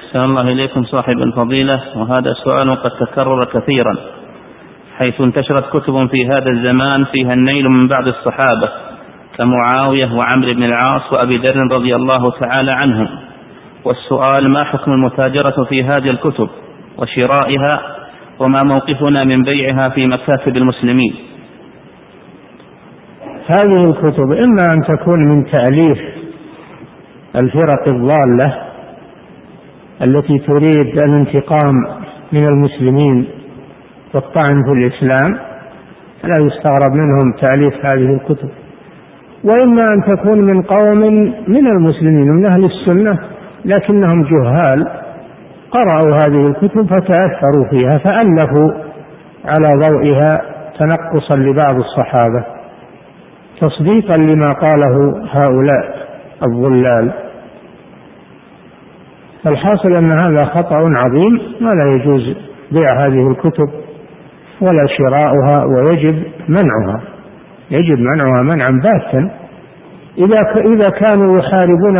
أحسن الله إليكم صاحب الفضيلة، وهذا سؤال قد تكرر كثيرا، حيث انتشرت كتب في هذا الزمان فيها النيل من بعض الصحابة كمعاوية وعمرو بن العاص وأبي ذر رضي الله تعالى عنهم. والسؤال: ما حكم المتاجرة في هذه الكتب وشرائها، وما موقفنا من بيعها في مكاتب المسلمين؟ هذه الكتب إما أن تكون من تأليف الفرق الضالة التي تريد الانتقام من المسلمين والطعن في الإسلام، لا يستغرب منهم تأليف هذه الكتب، وإما أن تكون من قوم من المسلمين من أهل السنة لكنهم جهال قرأوا هذه الكتب فتأثروا فيها فألفوا على ضوئها تنقصا لبعض الصحابة تصديقا لما قاله هؤلاء الضلال. فالحاصل أن هذا خطأ عظيم، ولا يجوز بيع هذه الكتب ولا شراؤها، ويجب منعها، يجب منعها منعا باتا. إذا كانوا يحاربون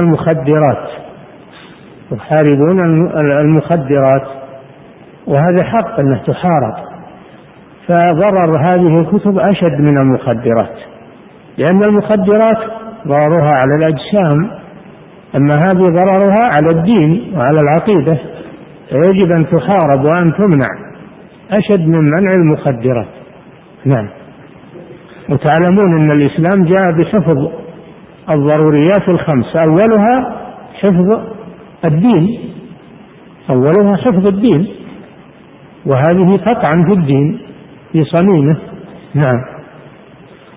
المخدرات وهذا حق أنه تحارب، فضرر هذه الكتب أشد من المخدرات، لأن المخدرات ضررها على الأجسام، أما هذه ضررها على الدين وعلى العقيدة، فيجب أن تحارب وأن تمنع أشد من منع المخدرات. نعم. وتعلمون أن الإسلام جاء بحفظ الضروريات الخمس، أولها حفظ الدين، وهذه تطعن في الدين في صميمه. نعم.